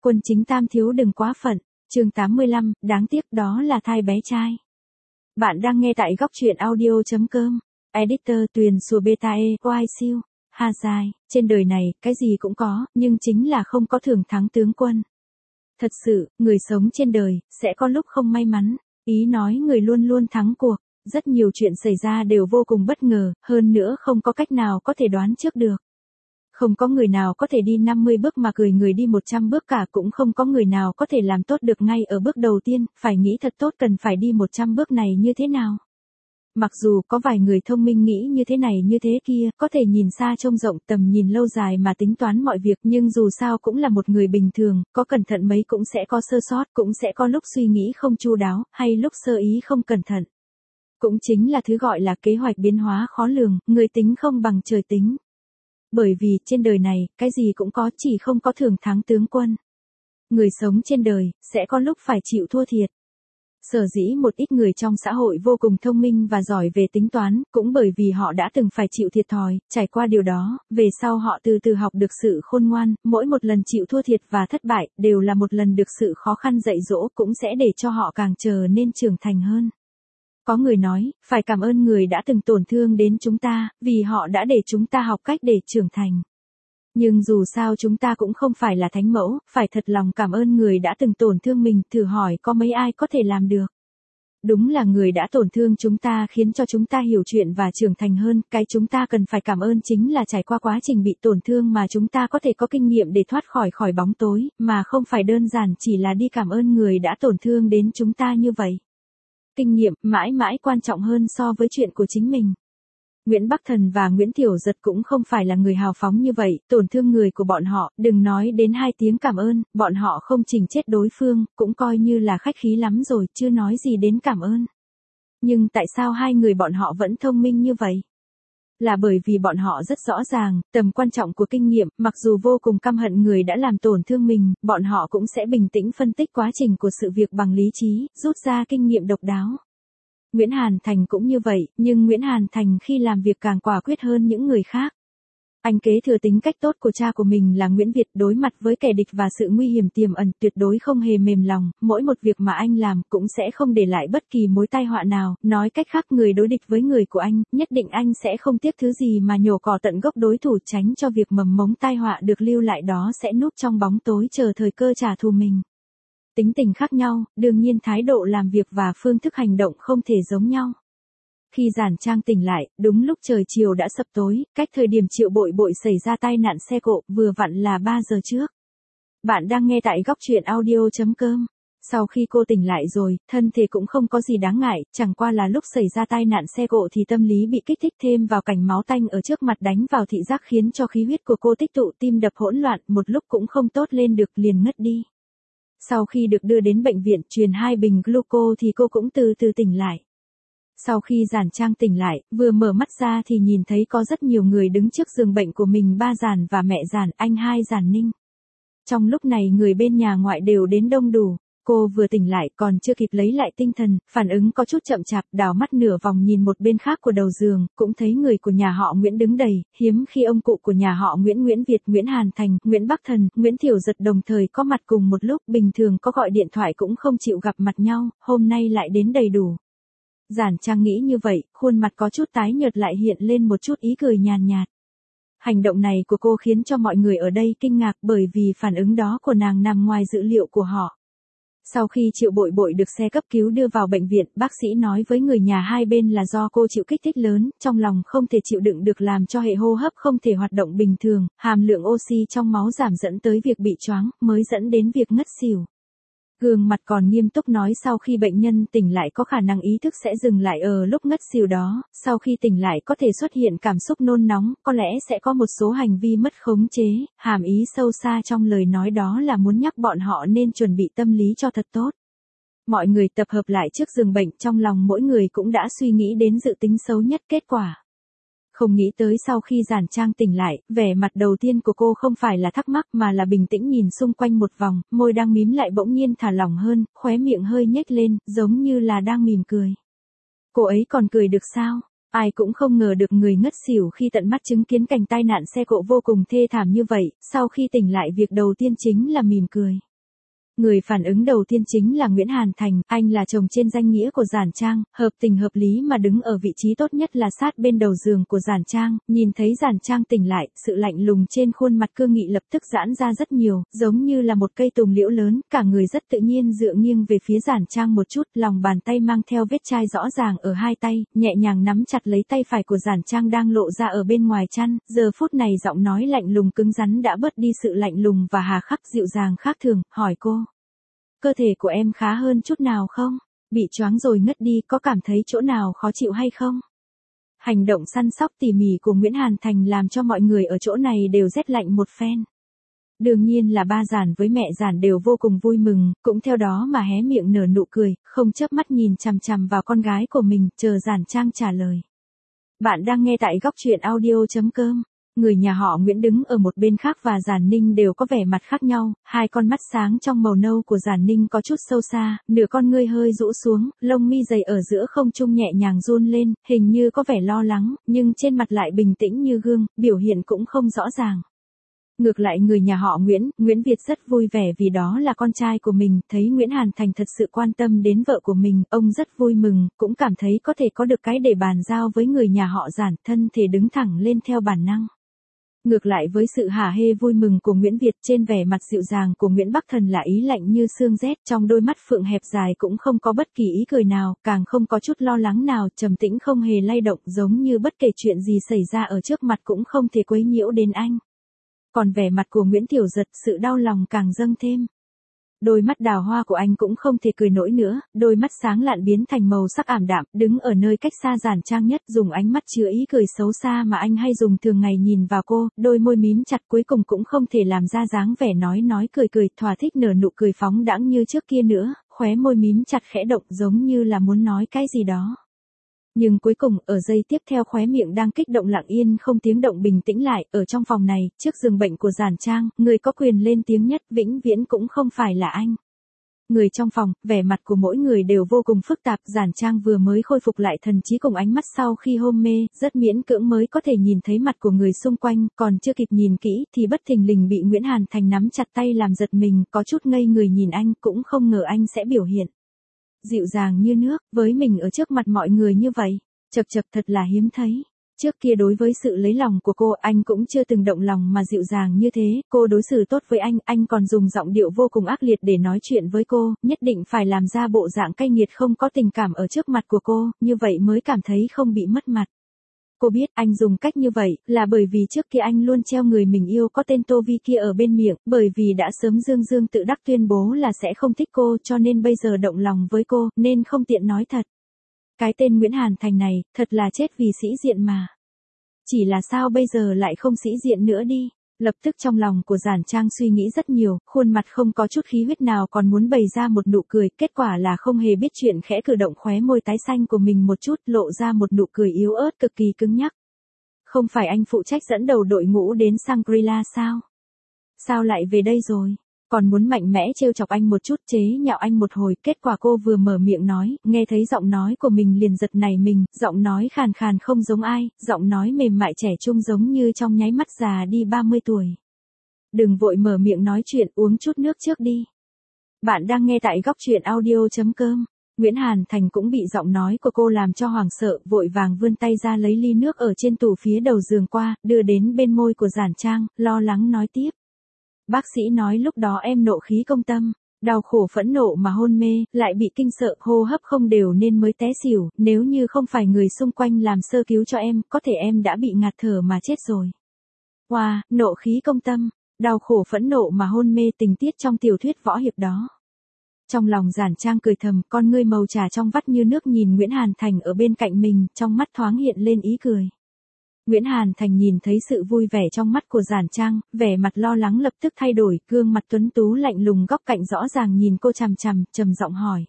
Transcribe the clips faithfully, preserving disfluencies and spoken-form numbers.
Quân chính tam thiếu đừng quá phận. Chương tám mươi lăm, đáng tiếc đó là thai bé trai. Bạn đang nghe tại góc truyện audio.com. Editor Tuyền Sùa Beta E, oai siêu. Ha dài, trên đời này, cái gì cũng có, nhưng chính là không có thưởng thắng tướng quân. Thật sự, người sống trên đời, sẽ có lúc không may mắn. Ý nói người luôn luôn thắng cuộc. Rất nhiều chuyện xảy ra đều vô cùng bất ngờ, hơn nữa không có cách nào có thể đoán trước được. Không có người nào có thể đi năm mươi bước mà cười người đi một trăm bước cả, cũng không có người nào có thể làm tốt được ngay ở bước đầu tiên, phải nghĩ thật tốt cần phải đi một trăm bước này như thế nào. Mặc dù có vài người thông minh nghĩ như thế này như thế kia, có thể nhìn xa trông rộng, tầm nhìn lâu dài mà tính toán mọi việc, nhưng dù sao cũng là một người bình thường, có cẩn thận mấy cũng sẽ có sơ sót, cũng sẽ có lúc suy nghĩ không chu đáo, hay lúc sơ ý không cẩn thận. Cũng chính là thứ gọi là kế hoạch biến hóa khó lường, người tính không bằng trời tính. Bởi vì trên đời này, cái gì cũng có, chỉ không có thưởng thắng tướng quân. Người sống trên đời, sẽ có lúc phải chịu thua thiệt. Sở dĩ một ít người trong xã hội vô cùng thông minh và giỏi về tính toán, cũng bởi vì họ đã từng phải chịu thiệt thòi, trải qua điều đó, về sau họ từ từ học được sự khôn ngoan, mỗi một lần chịu thua thiệt và thất bại, đều là một lần được sự khó khăn dạy dỗ, cũng sẽ để cho họ càng trở nên trưởng thành hơn. Có người nói, phải cảm ơn người đã từng tổn thương đến chúng ta, vì họ đã để chúng ta học cách để trưởng thành. Nhưng dù sao chúng ta cũng không phải là thánh mẫu, phải thật lòng cảm ơn người đã từng tổn thương mình, thử hỏi có mấy ai có thể làm được. Đúng là người đã tổn thương chúng ta khiến cho chúng ta hiểu chuyện và trưởng thành hơn, cái chúng ta cần phải cảm ơn chính là trải qua quá trình bị tổn thương mà chúng ta có thể có kinh nghiệm để thoát khỏi khỏi bóng tối, mà không phải đơn giản chỉ là đi cảm ơn người đã tổn thương đến chúng ta như vậy. Kinh nghiệm mãi mãi quan trọng hơn so với chuyện của chính mình. Nguyễn Bắc Thần và Nguyễn Tiểu Giật cũng không phải là người hào phóng như vậy, tổn thương người của bọn họ, đừng nói đến hai tiếng cảm ơn, bọn họ không chỉnh chết đối phương, cũng coi như là khách khí lắm rồi, chưa nói gì đến cảm ơn. Nhưng tại sao hai người bọn họ vẫn thông minh như vậy? Là bởi vì bọn họ rất rõ ràng, tầm quan trọng của kinh nghiệm, mặc dù vô cùng căm hận người đã làm tổn thương mình, bọn họ cũng sẽ bình tĩnh phân tích quá trình của sự việc bằng lý trí, rút ra kinh nghiệm độc đáo. Nguyễn Hàn Thành cũng như vậy, nhưng Nguyễn Hàn Thành khi làm việc càng quả quyết hơn những người khác. Anh kế thừa tính cách tốt của cha của mình là Nguyễn Việt, đối mặt với kẻ địch và sự nguy hiểm tiềm ẩn, tuyệt đối không hề mềm lòng, mỗi một việc mà anh làm cũng sẽ không để lại bất kỳ mối tai họa nào, nói cách khác người đối địch với người của anh, nhất định anh sẽ không tiếc thứ gì mà nhổ cỏ tận gốc đối thủ, tránh cho việc mầm mống tai họa được lưu lại đó sẽ núp trong bóng tối chờ thời cơ trả thù mình. Tính tình khác nhau, đương nhiên thái độ làm việc và phương thức hành động không thể giống nhau. Khi Giản Trang tỉnh lại, đúng lúc trời chiều đã sập tối, cách thời điểm Triệu Bội Bội xảy ra tai nạn xe cộ, vừa vặn là ba giờ trước. Bạn đang nghe tại góc truyện audio.com. Sau khi cô tỉnh lại rồi, thân thể cũng không có gì đáng ngại, chẳng qua là lúc xảy ra tai nạn xe cộ thì tâm lý bị kích thích thêm vào cảnh máu tanh ở trước mặt đánh vào thị giác khiến cho khí huyết của cô tích tụ, tim đập hỗn loạn, một lúc cũng không tốt lên được, liền ngất đi. Sau khi được đưa đến bệnh viện truyền hai bình gluco thì cô cũng từ từ tỉnh lại. Sau khi Giản Trang tỉnh lại, vừa mở mắt ra thì nhìn thấy có rất nhiều người đứng trước giường bệnh của mình, ba Giản và mẹ Giản, anh hai Giản Ninh. Trong lúc này người bên nhà ngoại đều đến đông đủ. Cô vừa tỉnh lại còn chưa kịp lấy lại tinh thần, phản ứng có chút chậm chạp, đảo mắt nửa vòng nhìn một bên khác của đầu giường, cũng thấy người của nhà họ Nguyễn đứng đầy, hiếm khi ông cụ của nhà họ Nguyễn Nguyễn Việt, Nguyễn Hàn Thành, Nguyễn Bắc Thần, Nguyễn Tiểu Giật đồng thời có mặt cùng một lúc, bình thường có gọi điện thoại cũng không chịu gặp mặt nhau, hôm nay lại đến đầy đủ. Giản Trang nghĩ như vậy, khuôn mặt có chút tái nhợt lại hiện lên một chút ý cười nhàn nhạt. Hành động này của cô khiến cho mọi người ở đây kinh ngạc bởi vì phản ứng đó của nàng nằm ngoài dự liệu của họ. Sau khi Triệu Bội Bội được xe cấp cứu đưa vào bệnh viện, bác sĩ nói với người nhà hai bên là do cô chịu kích thích lớn, trong lòng không thể chịu đựng được làm cho hệ hô hấp không thể hoạt động bình thường, hàm lượng oxy trong máu giảm dẫn tới việc bị choáng, mới dẫn đến việc ngất xỉu. Gương mặt còn nghiêm túc nói sau khi bệnh nhân tỉnh lại có khả năng ý thức sẽ dừng lại ở lúc ngất xỉu đó, sau khi tỉnh lại có thể xuất hiện cảm xúc nôn nóng, có lẽ sẽ có một số hành vi mất khống chế, hàm ý sâu xa trong lời nói đó là muốn nhắc bọn họ nên chuẩn bị tâm lý cho thật tốt. Mọi người tập hợp lại trước giường bệnh, trong lòng mỗi người cũng đã suy nghĩ đến dự tính xấu nhất kết quả. Không nghĩ tới sau khi Giản Trang tỉnh lại, vẻ mặt đầu tiên của cô không phải là thắc mắc mà là bình tĩnh nhìn xung quanh một vòng, môi đang mím lại bỗng nhiên thả lỏng hơn, khóe miệng hơi nhếch lên, giống như là đang mỉm cười. Cô ấy còn cười được sao? Ai cũng không ngờ được người ngất xỉu khi tận mắt chứng kiến cảnh tai nạn xe cộ vô cùng thê thảm như vậy, sau khi tỉnh lại việc đầu tiên chính là mỉm cười. Người phản ứng đầu tiên chính là Nguyễn Hàn Thành, anh là chồng trên danh nghĩa của Giản Trang, hợp tình hợp lý mà đứng ở vị trí tốt nhất là sát bên đầu giường của Giản Trang, nhìn thấy Giản Trang tỉnh lại, sự lạnh lùng trên khuôn mặt cương nghị lập tức giãn ra rất nhiều, giống như là một cây tùng liễu lớn, cả người rất tự nhiên dựa nghiêng về phía Giản Trang một chút, lòng bàn tay mang theo vết chai rõ ràng ở hai tay, nhẹ nhàng nắm chặt lấy tay phải của Giản Trang đang lộ ra ở bên ngoài chăn, giờ phút này giọng nói lạnh lùng cứng rắn đã bớt đi sự lạnh lùng và hà khắc dịu dàng khác thường, hỏi cô. Cơ thể của em khá hơn chút nào không? Bị choáng rồi ngất đi, có cảm thấy chỗ nào khó chịu hay không? Hành động săn sóc tỉ mỉ của Nguyễn Hàn Thành làm cho mọi người ở chỗ này đều rét lạnh một phen. Đương nhiên là ba Giản với mẹ Giản đều vô cùng vui mừng, cũng theo đó mà hé miệng nở nụ cười, không chớp mắt nhìn chằm chằm vào con gái của mình, chờ Giản Trang trả lời. Bạn đang nghe tại góc truyện audio chấm com. Người nhà họ Nguyễn đứng ở một bên khác và Giản Ninh đều có vẻ mặt khác nhau, hai con mắt sáng trong màu nâu của Giản Ninh có chút sâu xa, nửa con ngươi hơi rũ xuống, lông mi dày ở giữa không trung nhẹ nhàng run lên, hình như có vẻ lo lắng, nhưng trên mặt lại bình tĩnh như gương, biểu hiện cũng không rõ ràng. Ngược lại người nhà họ Nguyễn, Nguyễn Việt rất vui vẻ vì đó là con trai của mình, thấy Nguyễn Hàn Thành thật sự quan tâm đến vợ của mình, ông rất vui mừng, cũng cảm thấy có thể có được cái để bàn giao với người nhà họ Giản, thân thể đứng thẳng lên theo bản năng. Ngược lại với sự hả hê vui mừng của Nguyễn Việt, trên vẻ mặt dịu dàng của Nguyễn Bắc Thần là ý lạnh như xương rét, trong đôi mắt phượng hẹp dài cũng không có bất kỳ ý cười nào, càng không có chút lo lắng nào, trầm tĩnh không hề lay động, giống như bất kể chuyện gì xảy ra ở trước mặt cũng không thể quấy nhiễu đến anh. Còn vẻ mặt của Nguyễn Tiểu Giật, sự đau lòng càng dâng thêm. Đôi mắt đào hoa của anh cũng không thể cười nổi nữa, đôi mắt sáng lạn biến thành màu sắc ảm đạm, đứng ở nơi cách xa Giản Trang nhất, dùng ánh mắt chứa ý cười xấu xa mà anh hay dùng thường ngày nhìn vào cô, đôi môi mím chặt cuối cùng cũng không thể làm ra dáng vẻ nói nói cười cười, thỏa thích nở nụ cười phóng đãng như trước kia nữa, khóe môi mím chặt khẽ động giống như là muốn nói cái gì đó. Nhưng cuối cùng, ở giây tiếp theo khóe miệng đang kích động lặng yên không tiếng động bình tĩnh lại, ở trong phòng này, trước giường bệnh của Giản Trang, người có quyền lên tiếng nhất vĩnh viễn cũng không phải là anh. Người trong phòng, vẻ mặt của mỗi người đều vô cùng phức tạp, Giản Trang vừa mới khôi phục lại thần trí cùng ánh mắt sau khi hôn mê, rất miễn cưỡng mới có thể nhìn thấy mặt của người xung quanh, còn chưa kịp nhìn kỹ thì bất thình lình bị Nguyễn Hàn Thành nắm chặt tay làm giật mình, có chút ngây người nhìn anh, cũng không ngờ anh sẽ biểu hiện dịu dàng như nước, với mình ở trước mặt mọi người như vậy, chật chật thật là hiếm thấy. Trước kia đối với sự lấy lòng của cô, anh cũng chưa từng động lòng mà dịu dàng như thế, cô đối xử tốt với anh, anh còn dùng giọng điệu vô cùng ác liệt để nói chuyện với cô, nhất định phải làm ra bộ dạng cay nghiệt không có tình cảm ở trước mặt của cô, như vậy mới cảm thấy không bị mất mặt. Cô biết anh dùng cách như vậy là bởi vì trước kia anh luôn treo người mình yêu có tên Tô Vi kia ở bên miệng, bởi vì đã sớm dương dương tự đắc tuyên bố là sẽ không thích cô cho nên bây giờ động lòng với cô, nên không tiện nói thật. Cái tên Nguyễn Hàn Thành này, thật là chết vì sĩ diện mà. Chỉ là sao bây giờ lại không sĩ diện nữa đi. Lập tức trong lòng của Giản Trang suy nghĩ rất nhiều, khuôn mặt không có chút khí huyết nào còn muốn bày ra một nụ cười, kết quả là không hề biết chuyện khẽ cử động khóe môi tái xanh của mình một chút, lộ ra một nụ cười yếu ớt cực kỳ cứng nhắc. Không phải anh phụ trách dẫn đầu đội ngũ đến Shangri-La sao? Sao lại về đây rồi? Còn muốn mạnh mẽ trêu chọc anh một chút, chế nhạo anh một hồi, kết quả cô vừa mở miệng nói, nghe thấy giọng nói của mình liền giật nảy mình, giọng nói khàn khàn không giống ai, giọng nói mềm mại trẻ trung giống như trong nháy mắt già đi ba mươi tuổi. Đừng vội mở miệng nói chuyện, uống chút nước trước đi. Bạn đang nghe tại góc truyện audio chấm com. Nguyễn Hàn Thành cũng bị giọng nói của cô làm cho hoảng sợ, vội vàng vươn tay ra lấy ly nước ở trên tủ phía đầu giường qua, đưa đến bên môi của Giản Trang, lo lắng nói tiếp. Bác sĩ nói lúc đó em nộ khí công tâm, đau khổ phẫn nộ mà hôn mê, lại bị kinh sợ, hô hấp không đều nên mới té xỉu, nếu như không phải người xung quanh làm sơ cứu cho em, có thể em đã bị ngạt thở mà chết rồi. Wow, nộ khí công tâm, đau khổ phẫn nộ mà hôn mê, tình tiết trong tiểu thuyết võ hiệp đó. Trong lòng Giản Trang cười thầm, con ngươi màu trà trong vắt như nước nhìn Nguyễn Hàn Thành ở bên cạnh mình, trong mắt thoáng hiện lên ý cười. Nguyễn Hàn Thành nhìn thấy sự vui vẻ trong mắt của Giản Trang, vẻ mặt lo lắng lập tức thay đổi, gương mặt tuấn tú lạnh lùng góc cạnh rõ ràng nhìn cô chằm chằm, trầm giọng hỏi.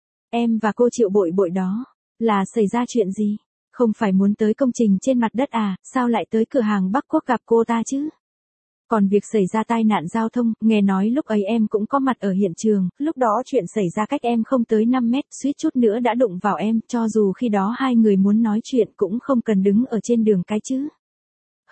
Em và cô Triệu Bội Bội đó, là xảy ra chuyện gì? Không phải muốn tới công trình trên mặt đất à, sao lại tới cửa hàng Bắc Quốc gặp cô ta chứ? Còn việc xảy ra tai nạn giao thông, nghe nói lúc ấy em cũng có mặt ở hiện trường, lúc đó chuyện xảy ra cách em không tới năm mét, suýt chút nữa đã đụng vào em, cho dù khi đó hai người muốn nói chuyện cũng không cần đứng ở trên đường cái chứ.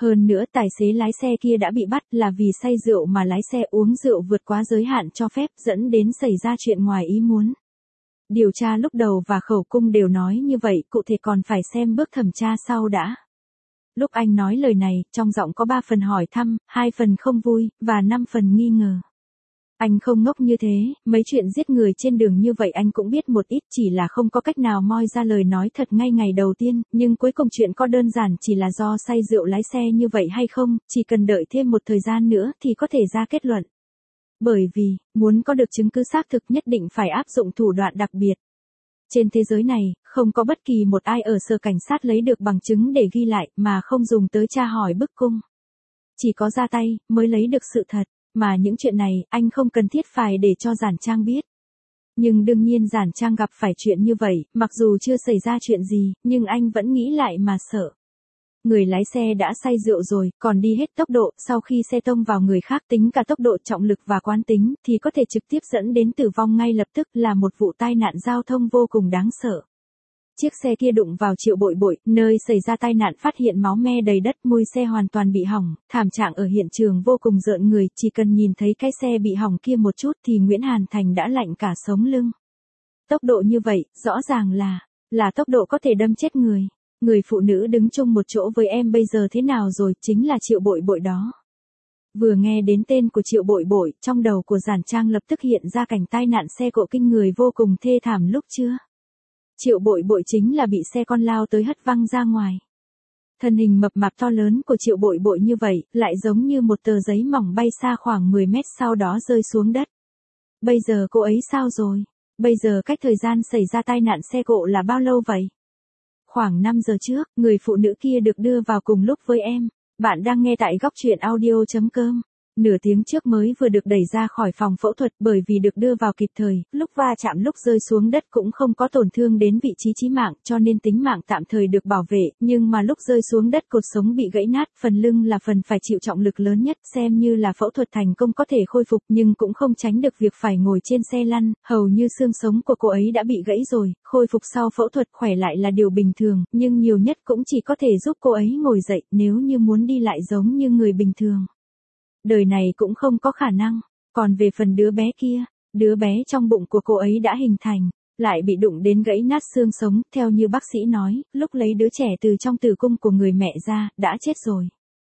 Hơn nữa tài xế lái xe kia đã bị bắt là vì say rượu mà lái xe uống rượu vượt quá giới hạn cho phép dẫn đến xảy ra chuyện ngoài ý muốn. Điều tra lúc đầu và khẩu cung đều nói như vậy, cụ thể còn phải xem bước thẩm tra sau đã. Lúc anh nói lời này, trong giọng có ba phần hỏi thăm, hai phần không vui, và năm phần nghi ngờ. Anh không ngốc như thế, mấy chuyện giết người trên đường như vậy anh cũng biết một ít, chỉ là không có cách nào moi ra lời nói thật ngay ngày đầu tiên, nhưng cuối cùng chuyện có đơn giản chỉ là do say rượu lái xe như vậy hay không, chỉ cần đợi thêm một thời gian nữa thì có thể ra kết luận. Bởi vì, muốn có được chứng cứ xác thực nhất định phải áp dụng thủ đoạn đặc biệt. Trên thế giới này, không có bất kỳ một ai ở sở cảnh sát lấy được bằng chứng để ghi lại mà không dùng tới tra hỏi bức cung. Chỉ có ra tay, mới lấy được sự thật, mà những chuyện này, anh không cần thiết phải để cho Giản Trang biết. Nhưng đương nhiên Giản Trang gặp phải chuyện như vậy, mặc dù chưa xảy ra chuyện gì, nhưng anh vẫn nghĩ lại mà sợ. Người lái xe đã say rượu rồi, còn đi hết tốc độ, sau khi xe tông vào người khác tính cả tốc độ, trọng lực và quán tính, thì có thể trực tiếp dẫn đến tử vong ngay lập tức, là một vụ tai nạn giao thông vô cùng đáng sợ. Chiếc xe kia đụng vào Triệu Bội Bội, nơi xảy ra tai nạn phát hiện máu me đầy đất, mui xe hoàn toàn bị hỏng, thảm trạng ở hiện trường vô cùng rợn người, chỉ cần nhìn thấy cái xe bị hỏng kia một chút thì Nguyễn Hàn Thành đã lạnh cả sống lưng. Tốc độ như vậy, rõ ràng là, là tốc độ có thể đâm chết người. Người phụ nữ đứng chung một chỗ với em bây giờ thế nào rồi, chính là Triệu Bội Bội đó. Vừa nghe đến tên của Triệu Bội Bội, trong đầu của Giản Trang lập tức hiện ra cảnh tai nạn xe cộ kinh người vô cùng thê thảm lúc chưa. Triệu Bội Bội chính là bị xe con lao tới hất văng ra ngoài. Thân hình mập mạp to lớn của Triệu Bội Bội như vậy, lại giống như một tờ giấy mỏng bay xa khoảng mười mét sau đó rơi xuống đất. Bây giờ cô ấy sao rồi? Bây giờ cách thời gian xảy ra tai nạn xe cộ là bao lâu vậy? Khoảng năm giờ trước, người phụ nữ kia được đưa vào cùng lúc với em. Bạn đang nghe tại góc truyện audio chấm com. Nửa tiếng trước mới vừa được đẩy ra khỏi phòng phẫu thuật bởi vì được đưa vào kịp thời, lúc va chạm lúc rơi xuống đất cũng không có tổn thương đến vị trí chí mạng cho nên tính mạng tạm thời được bảo vệ, nhưng mà lúc rơi xuống đất cột sống bị gãy nát, phần lưng là phần phải chịu trọng lực lớn nhất, xem như là phẫu thuật thành công có thể khôi phục nhưng cũng không tránh được việc phải ngồi trên xe lăn, hầu như xương sống của cô ấy đã bị gãy rồi, khôi phục sau phẫu thuật khỏe lại là điều bình thường, nhưng nhiều nhất cũng chỉ có thể giúp cô ấy ngồi dậy, nếu như muốn đi lại giống như người bình thường. Đời này cũng không có khả năng. Còn về phần đứa bé kia, đứa bé trong bụng của cô ấy đã hình thành, lại bị đụng đến gãy nát xương sống, theo như bác sĩ nói, lúc lấy đứa trẻ từ trong tử cung của người mẹ ra, đã chết rồi.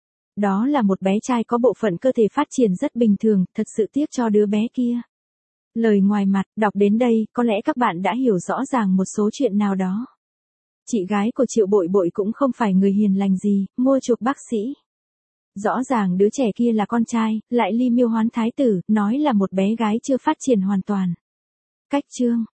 Đó là một bé trai có bộ phận cơ thể phát triển rất bình thường, thật sự tiếc cho đứa bé kia. Lời ngoài mặt, đọc đến đây, có lẽ các bạn đã hiểu rõ ràng một số chuyện nào đó. Chị gái của Triệu Bội Bội cũng không phải người hiền lành gì, mua chuộc bác sĩ. Rõ ràng đứa trẻ kia là con trai, lại ly miêu hoán thái tử, nói là một bé gái chưa phát triển hoàn toàn. Cách chương